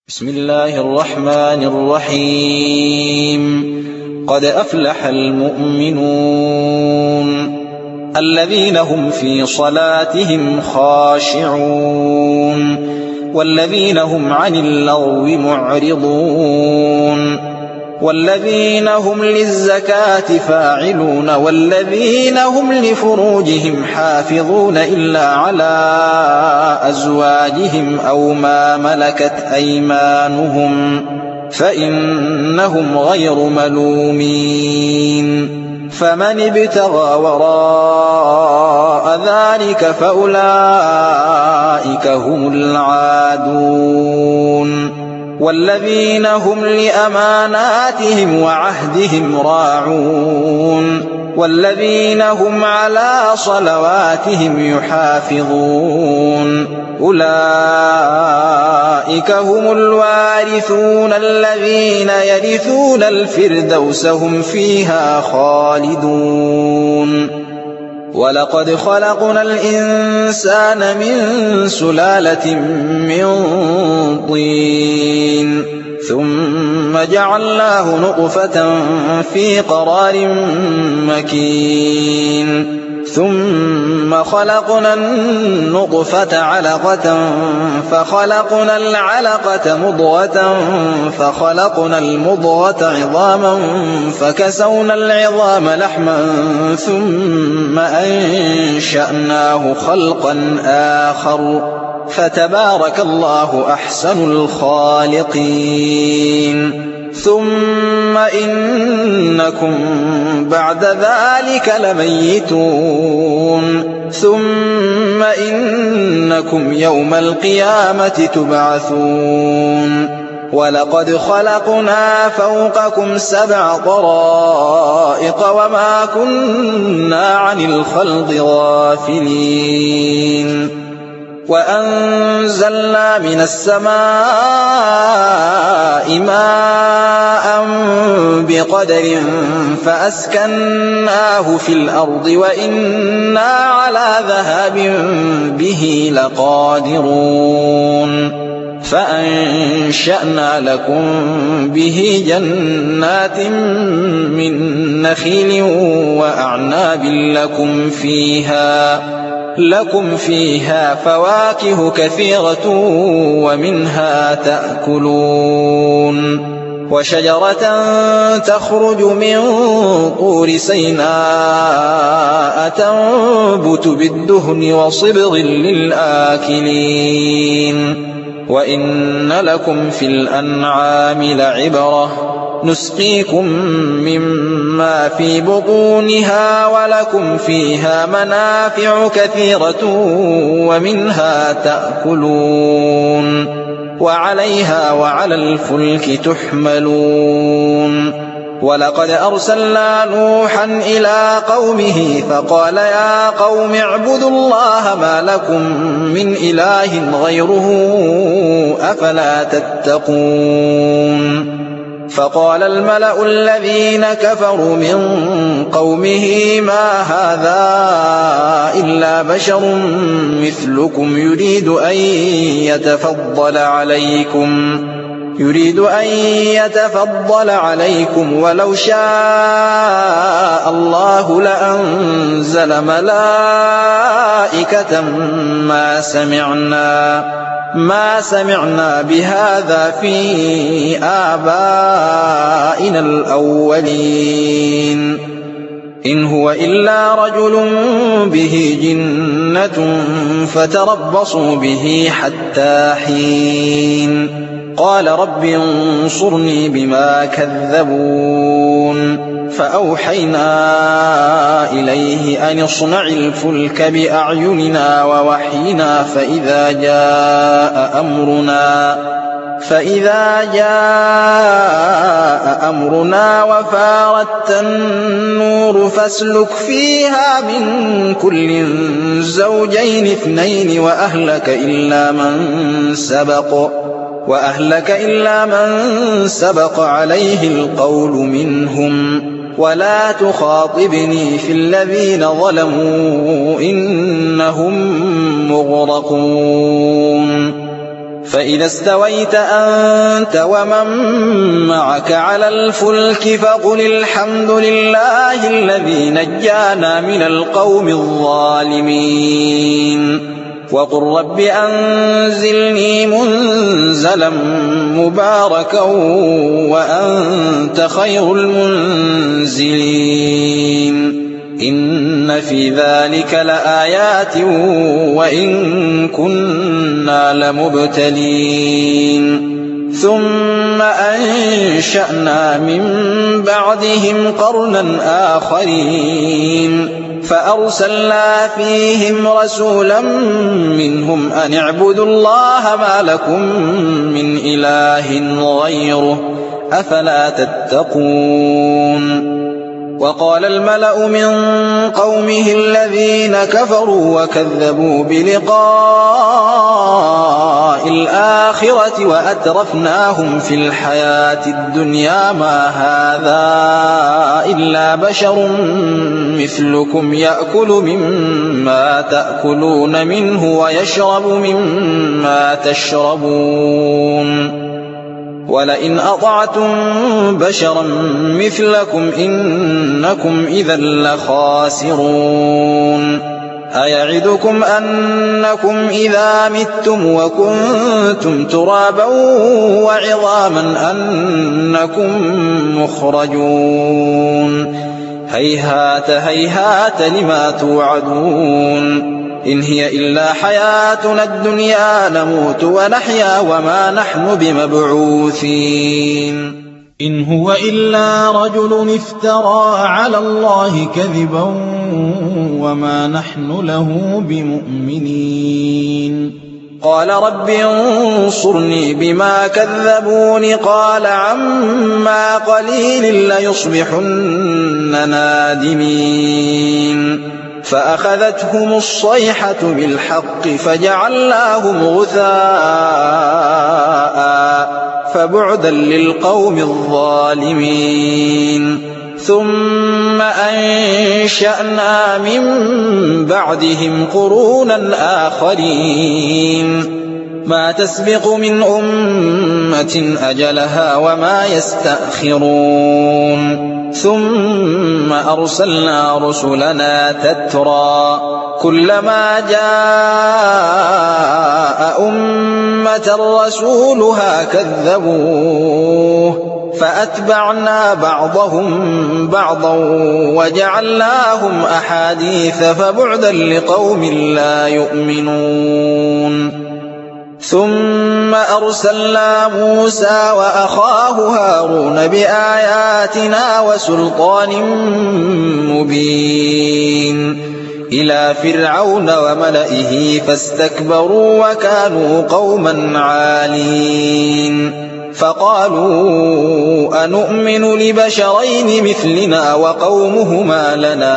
بسم الله الرحمن الرحيم. قد أفلح المؤمنون الذين هم في صلاتهم خاشعون والذين هم عن اللغو معرضون والذين هم للزكاة فاعلون والذين هم لفروجهم حافظون إلا على أزواجهم أو ما ملكت أيمانهم فإنهم غير ملومين. فمن ابتغى وراء ذلك فأولئك هم العادون والذين هم لأماناتهم وعهدهم راعون والذين هم على صلواتهم يحافظون أولئك هم الوارثون الذين يرثون الفردوس هم فيها خالدون. ولقد خلقنا الإنسان من سلالة من طين ثم جعلناه نطفة في قرار مكين ثم خلقنا النطفة علقة فخلقنا العلقة مضغة فخلقنا المضغة عظاما فكسونا العظام لحما ثم أنشأناه خلقا آخر فتبارك الله أحسن الخالقين. ثم إنكم بعد ذلك لميتون ثم إنكم يوم القيامة تبعثون. ولقد خلقنا فوقكم 7 طرائق وما كنا عن الخلق غافلين. وأنزلنا من السماء ماء بقدر فأسكناه في الأرض وإنا على ذهاب به لقادرون. فأنشأنا لكم به جنات من نخيل وأعناب لكم فيها فواكه كثيرة ومنها تأكلون. وشجرة تخرج من طور سيناء تنبت بالدهن وصبغ للآكلين. وإن لكم في الأنعام لعبرة نسقيكم مما في بطونها ولكم فيها منافع كثيرة ومنها تأكلون وعليها وعلى الفلك تحملون. ولقد أرسلنا نوحا إلى قومه فقال يا قوم اعبدوا الله ما لكم من إله غيره أفلا تتقون. فقال الملأ الذين كفروا من قومه ما هذا إلا بشر مثلكم يريد أن يتفضل عليكم ولو شاء الله لأنزل ملائكة ما سمعنا بهذا في آبائنا الأولين إن هو إلا رجل به جنة فتربصوا به حتى حين. قال رب انصرني بما كذبون. فأوحينا إليه أن اصنع الفلك بأعيننا ووحينا فإذا جاء أمرنا وفارت النور فاسلك فيها من كل زوجين 2 وأهلك إلا من سبق عليه القول منهم ولا تخاطبني في الذين ظلموا إنهم مغرقون. فإذا استويت أنت ومن معك على الفلك فقل الحمد لله الذي نجانا من القوم الظالمين وقل رب أنزلني منزلا مباركا وأنت خير المنزلين إن في ذلك لآيات وإن كنا لمبتلين ثم أنشأنا من بعدهم قرنا آخرين فأرسلنا فيهم رسولا منهم أن اعبدوا الله ما لكم من إله غيره أفلا تتقون وقال الملأ من قومه الذين كفروا وكذبوا بلقاء الآخرة وأترفناهم في الحياة الدنيا ما هذا إلا بشر مثلكم يأكل مما تأكلون منه ويشرب مما تشربون ولئن أطعتم بشرا مثلكم إنكم إذا لخاسرون أيعدكم أنكم إذا متم وكنتم ترابا وعظاما أنكم مخرجون هيهات هيهات لما توعدون إن هي إلا حياتنا الدنيا نموت ونحيا وما نحن بمبعوثين إن هو إلا رجل افترى على الله كذبا وما نحن له بمؤمنين قال رب انصرني بما كذبون قال عما قليل ليصبحن نادمين فأخذتهم الصيحة بالحق فجعلناهم غثاء فبعدا للقوم الظالمين ثم أنشأنا من بعدهم قرونا آخرين ما تسبق من أمة أجلها وما يستأخرون ثم أرسلنا رسلنا تترى كلما جاء أمة رسولها كذبوه فأتبعنا بعضهم بعضا وجعلناهم أحاديث فبعدا لقوم لا يؤمنون ثم أرسلنا موسى وأخاه هارون بآياتنا وسلطان مبين إلى فرعون وملئه فاستكبروا وكانوا قوما عالين فقالوا أنؤمن لبشرين مثلنا وقومهما لنا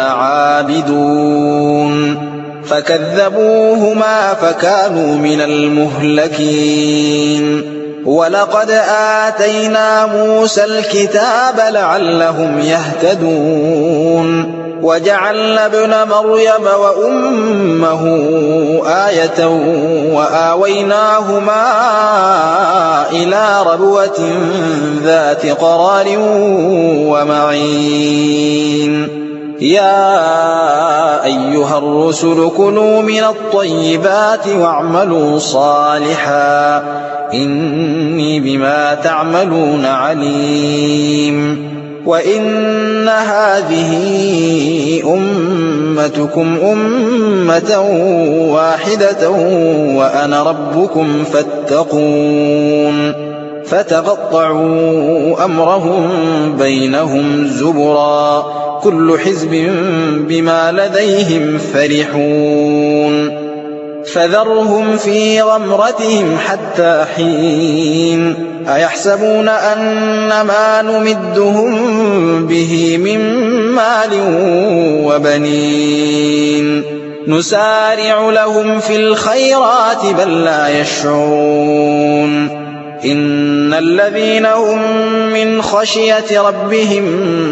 عابدون فكذبوهما فكانوا من المهلكين ولقد آتينا موسى الكتاب لعلهم يهتدون وجعلنا ابن مريم وأمه آية وآويناهما إلى ربوة ذات قرار ومعين يا أيها الرسل كلوا من الطيبات واعملوا صالحا إني بما تعملون عليم وإن هذه أمتكم أمة واحدة وأنا ربكم فاتقون فتقطعوا أمرهم بينهم زبرا كل حزب بما لديهم فرحون فذرهم في غمرتهم حتى حين أيحسبون أن ما نمدهم به من مال وبنين نسارع لهم في الخيرات بل لا يشعرون إن الذين هم من خشية ربهم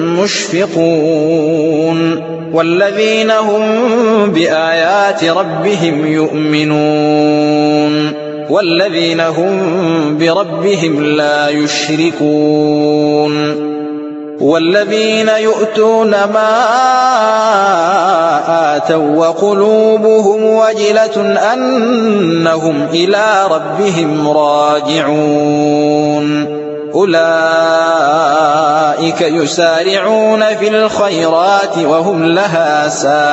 مشفقون والذين هم بآيات ربهم يؤمنون والذين هم بربهم لا يشركون والذين يؤتون ما آتوا وقلوبهم وجلة أنهم إلى ربهم راجعون أولئك يسارعون في الخيرات وهم لها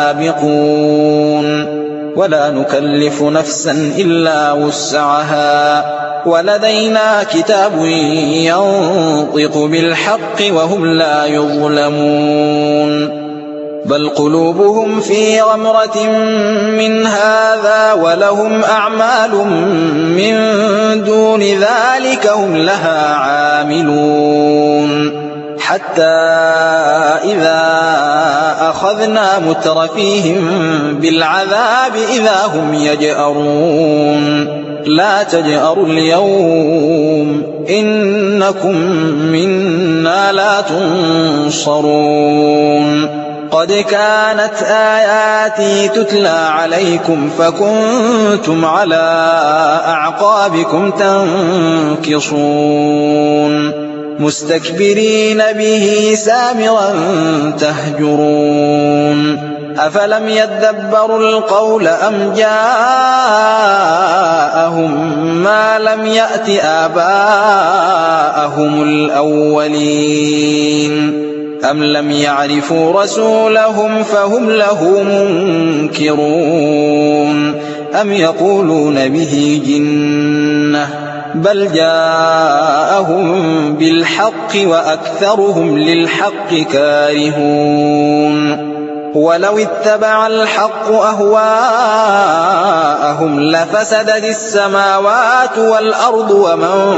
سابقون ولا نكلف نفسا إلا وسعها ولدينا كتاب ينطق بالحق وهم لا يظلمون بل قلوبهم في غمرة من هذا ولهم أعمال من دون ذلك هم لها عاملون حتى إذا أخذنا مترفيهم بالعذاب إذا هم يجأرون لا تجأروا اليوم إنكم منا لا تنصرون قد كانت آياتي تتلى عليكم فكنتم على أعقابكم تنكصون مستكبرين به سامرا تهجرون أفلم يدبروا القول أم جاءهم ما لم يأت آباءهم الأولين أم لم يعرفوا رسولهم فهم له منكرون أم يقولون به جنة بل جاءهم بالحق وأكثرهم للحق كارهون ولو اتبع الحق أهواءهم لفسدت السماوات والأرض ومن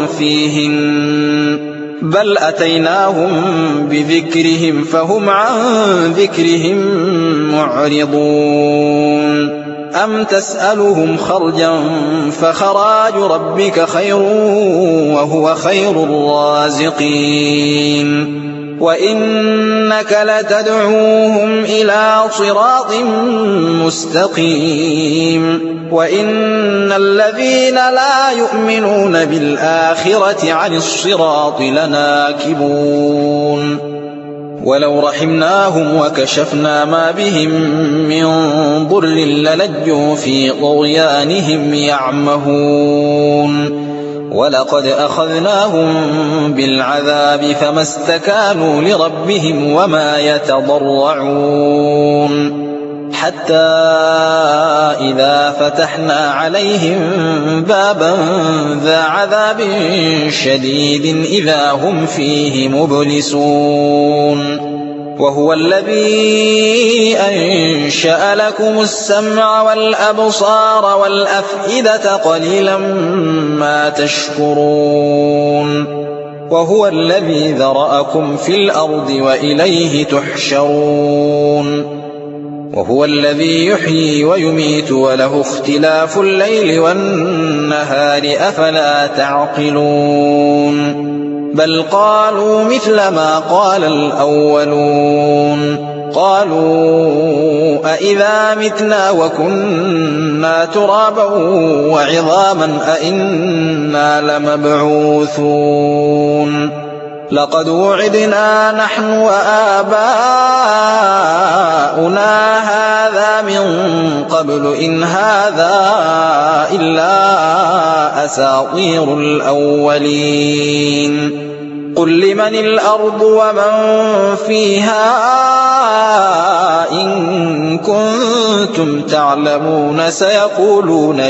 فيهن بل أتيناهم بذكرهم فهم عن ذكرهم معرضون أم تسألهم خرجا فخراج ربك خير وهو خير الرازقين وإنك لتدعوهم إلى صراط مستقيم وإن الذين لا يؤمنون بالآخرة عن الصراط لناكبون ولو رحمناهم وكشفنا ما بهم من ضر للجوا في طغيانهم يعمهون ولقد أخذناهم بالعذاب فما استكانوا لربهم وما يتضرعون حتى إذا فتحنا عليهم بابا ذا عذاب شديد إذا هم فيه مبلسون وهو الذي أنشأ لكم السمع والأبصار والأفئدة قليلا ما تشكرون وهو الذي ذرأكم في الأرض وإليه تحشرون وهو الذي يحيي ويميت وله اختلاف الليل والنهار أفلا تعقلون بل قالوا مثل ما قال الأولون قالوا أئذا متنا وكنا ترابا وعظاما أئنا لمبعوثون لقد وعدنا نحن وآباؤنا هذا من قبل إن هذا إلا أساطير الأولين قل لمن الأرض ومن فيها إن كنتم تعلمون سيقولون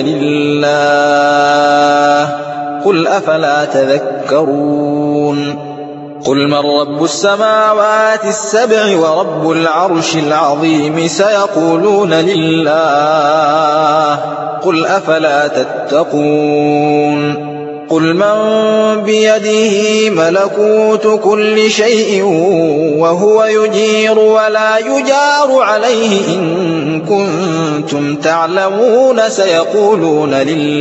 لله قل أفلا تذكرون قل من رب السماوات السبع ورب العرش العظيم سيقولون لله قل أفلا تتقون قل من بيده ملكوت كل شيء وهو يجير ولا يجار عليه إن كنتم تعلمون سيقولون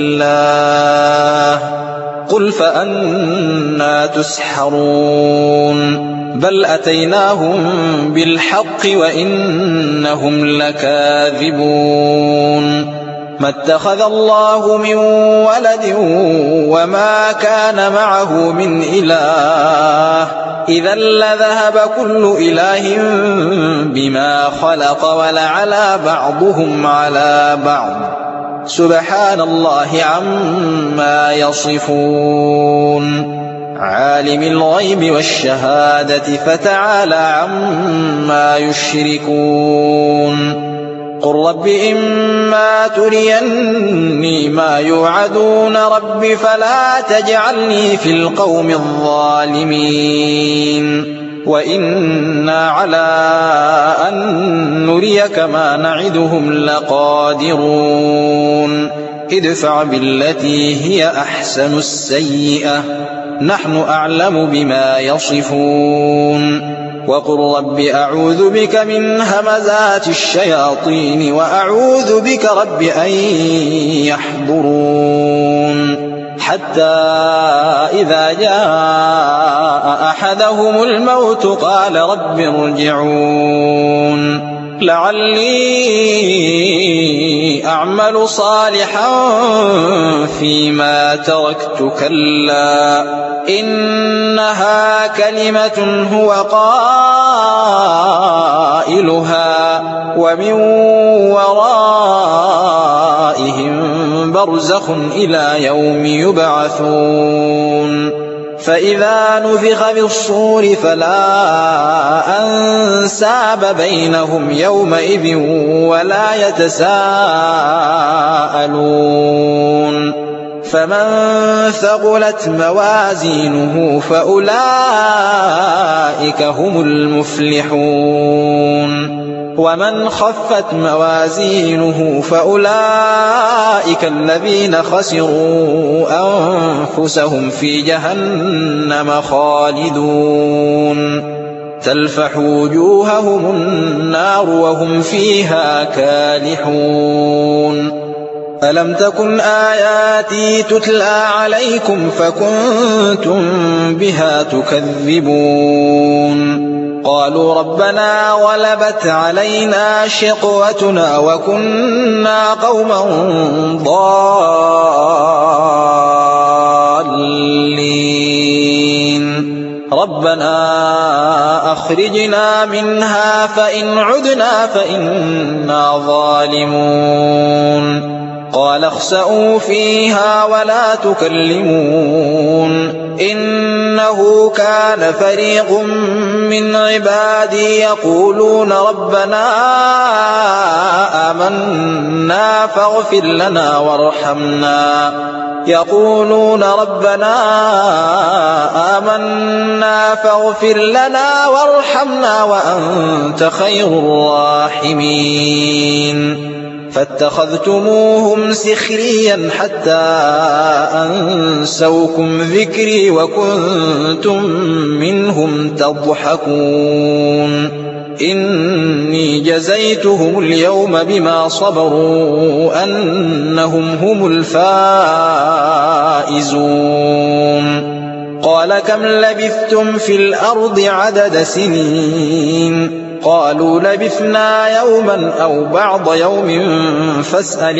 لله قل فأنى تسحرون بل أتيناهم بالحق وإنهم لكاذبون ما اتخذ الله من ولد وما كان معه من إله إذا لذهب كل إله بما خلق ولعلى بعضهم على بعض سبحان الله عما يصفون عالم الغيب والشهادة فتعالى عما يشركون قل رب إما تريني ما يوعدون رب فلا تجعلني في القوم الظالمين وإنا على أن نريك ما نعدهم لقادرون ادفع بالتي هي أحسن السيئة نحن أعلم بما يصفون وقل رب أعوذ بك من همزات الشياطين وأعوذ بك رب أن يحضرون حتى إذا جاء أحدهم الموت قال رب ارجعون لعلي أعمل صالحا فيما تركت كلا إنها كلمة هو قائلها ومن ورائهم برزخ إلى يوم يبعثون فإذا نفخ في الصور فلا أنساب بينهم يومئذ ولا يتساءلون فمن ثقلت موازينه فأولئك هم المفلحون ومن خفت موازينه فأولئك الذين خسروا أنفسهم في جهنم خالدون تلفح وجوههم النار وهم فيها كالحون ألم تكن آياتي تتلى عليكم فكنتم بها تكذبون قالوا ربنا غلبت علينا شقوتنا وكنا قوما ضالين ربنا أخرجنا منها فإن عدنا فإنا ظالمون قال اخسئوا فيها ولا تكلمون إنه كان فريق من عبادي يقولون ربنا آمنا فاغفر لنا وارحمنا وأنت خير الراحمين فاتخذتموهم سخريا حتى أنسوكم ذكري وكنتم منهم تضحكون إني جزيتهم اليوم بما صبروا أنهم هم الفائزون قال كم لبثتم في الأرض عدد سنين قالوا لبثنا يوما أو بعض يوم فاسأل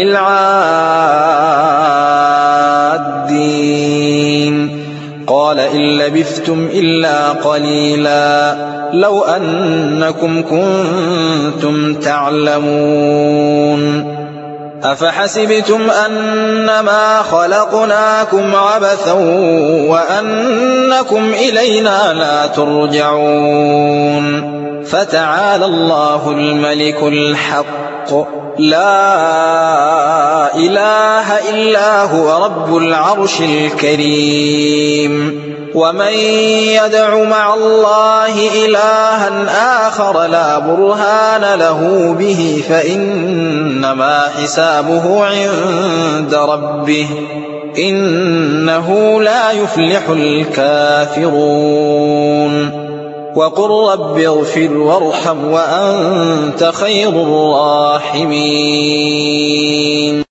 العادين قال إن لبثتم إلا قليلا لو أنكم كنتم تعلمون أفحسبتم أنما خلقناكم عبثا وأنكم إلينا لا ترجعون فتعالى الله الملك الحق لا إله إلا هو رب العرش الكريم ومن يدع مع الله إلها آخر لا برهان له به فإنما حسابه عند ربه إنه لا يفلح الكافرون وقل رب اغفر وارحم وأنت خير الراحمين